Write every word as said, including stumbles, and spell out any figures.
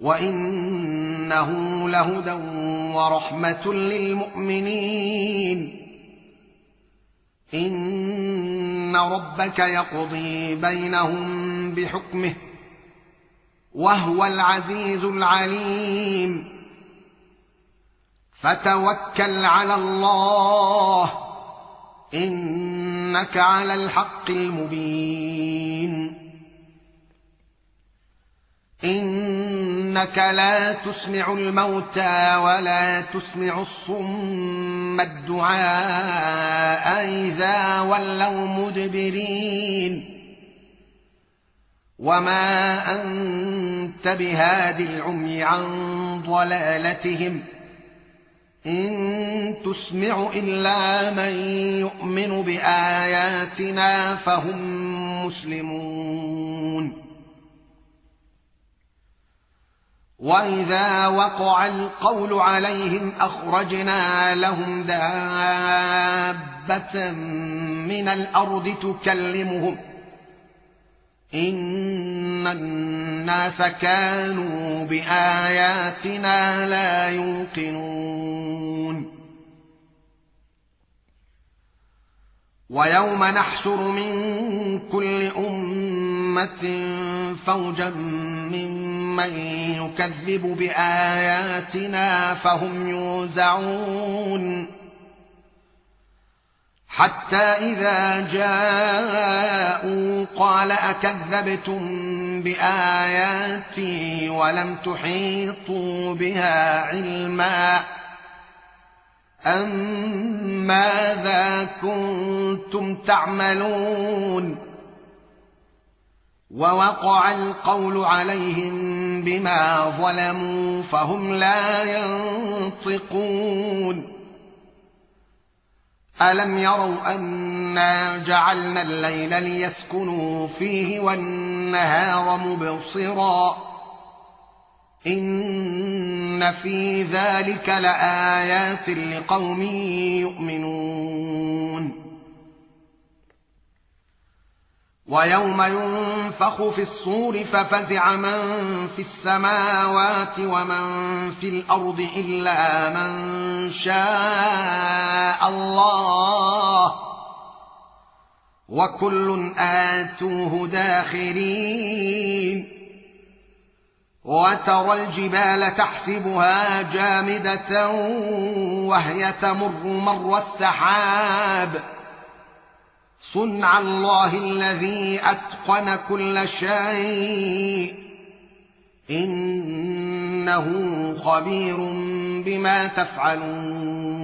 وإنه لهدى ورحمة للمؤمنين. إن ربك يقضي بينهم بحكمه وهو العزيز العليم. فتوكل على الله إنك على الحق المبين. إنك لا تسمع الموتى ولا تسمع الصم الدعاء إذا ولوا مدبرين. وما أنت بهاد العمي عن ضلالتهم إن تسمع إلا من يؤمن بآياتنا فهم مسلمون. وإذا وقع القول عليهم أخرجنا لهم دابة من الأرض تكلمهم إن الناس كانوا بآياتنا لا يوقنون. ويوم نحشر من كل أمة فوجا ممن يكذب بآياتنا فهم يوزعون حتى إذا جاءوا قال أكذبتم بآياتي ولم تحيطوا بها علما أم ماذا كنتم تعملون. ووقع القول عليهم بما ظلموا فهم لا ينطقون. ألم يروا أنا جعلنا الليل ليسكنوا فيه والنهار مبصرا إن في ذلك لآيات لقوم يؤمنون. ويوم ينفخ في الصور ففزع من في السماوات ومن في الأرض إلا من شاء الله وكل آتوه داخرين. وترى الجبال تحسبها جامدة وهي تمر مر السحاب صنع الله الذي أتقن كل شيء إنه خبير بما تفعلون.